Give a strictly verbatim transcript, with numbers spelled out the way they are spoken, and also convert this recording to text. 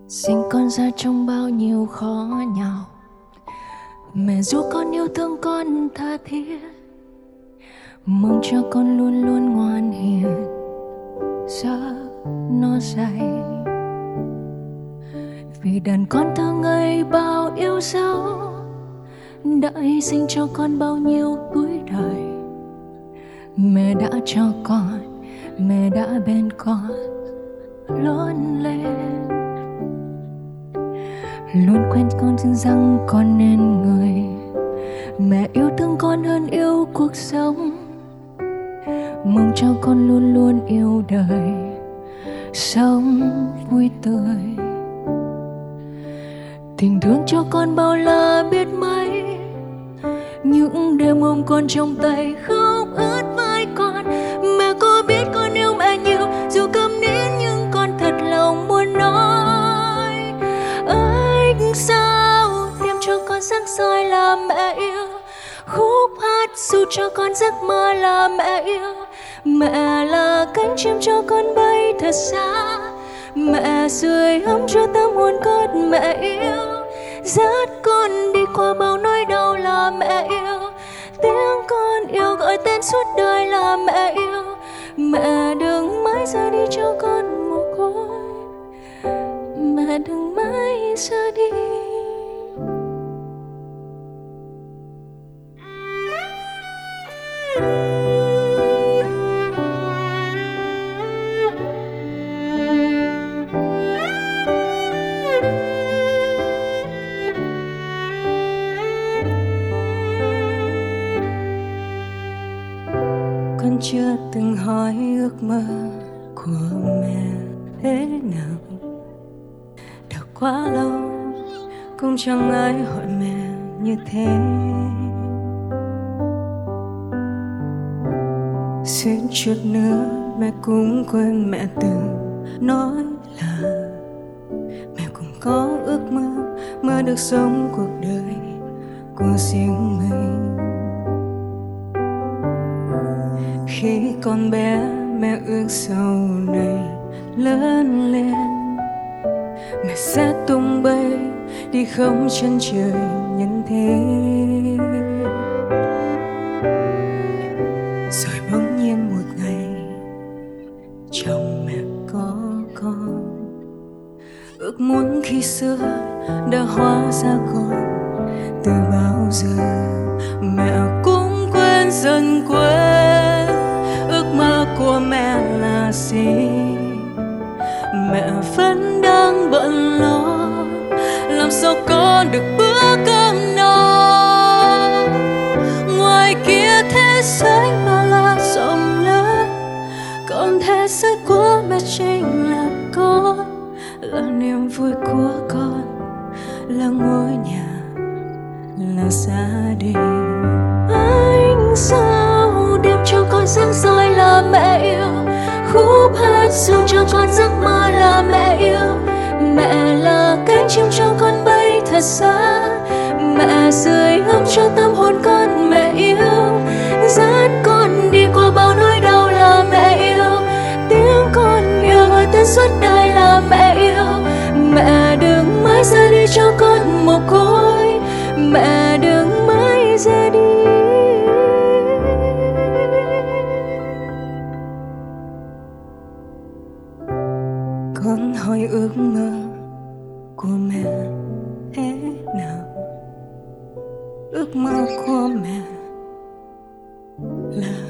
Sinh con ra trong bao nhiêu khó nhọc, mẹ ru con yêu thương con tha thiết, mong cho con luôn luôn ngoan hiền giấc nó dày. Vì đàn con thơ ngây bao yêu dấu, đã hy sinh cho con bao nhiêu tuổi đời. Mẹ đã cho con, mẹ đã bên con lớn lên, luôn quen con tin rằng con nên người. Mẹ yêu thương con hơn yêu cuộc sống, mong cho con luôn luôn yêu đời, sống vui tươi. Tình thương cho con bao la biết mấy, những đêm ôm con trong tay khóc ướt vai con. Mẹ có biết con yêu mẹ nhiều, dù câm nín nhưng con thật lòng muốn nói. Anh sao tìm cho con sắc soi là mẹ yêu, khúc hát dù cho con giấc mơ là mẹ yêu. Mẹ là cánh chim cho con bay thật xa, mẹ sưởi ấm cho tâm hồn con. Mẹ yêu dắt con đi qua bao nỗi đau là mẹ yêu, tiếng con yêu gọi tên suốt đời là mẹ yêu. Mẹ đừng mãi ra đi cho con mồ côi, mẹ đừng mãi ra đi. Con chưa từng hỏi ước mơ của mẹ thế nào, đã quá lâu cũng chẳng ai hỏi mẹ như thế. Suýt chút nữa mẹ cũng quên mẹ từng nói là mẹ cũng có ước mơ, mơ được sống cuộc đời của riêng mình. Khi còn bé mẹ ước sau này lớn lên, mẹ sẽ tung bay đi không chân trời nhân thế. Rồi bỗng nhiên một ngày chồng mẹ có con, ước muốn khi xưa đã hóa ra còn từ bao giờ. Mẹ cũng quên dần quên ước mơ của mẹ là gì. Mẹ vẫn đang bận lo làm sao có được bữa cơm no. Ngoài kia thế giới bao la rộng lớn, còn thế giới của mẹ chính là con, là niềm vui của con, là ngôi nhà, là gia đình. Anh sao đêm cho con sáng soi là mẹ yêu, khúc hát dù cho con giấc mơ là mẹ yêu. Mẹ là cánh chim cho con bay thật xa, mẹ sưởi ấm cho tâm hồn con. Mẹ yêu dắt con đi qua bao nỗi đau là mẹ yêu, tiếng con yêu gọi tên suốt đời là mẹ yêu. Mẹ đừng mãi ra đi cho con mồ côi, mẹ đừng mãi ra đi. Con hỏi ước mơ của mẹ thế nào, ước mơ của mẹ là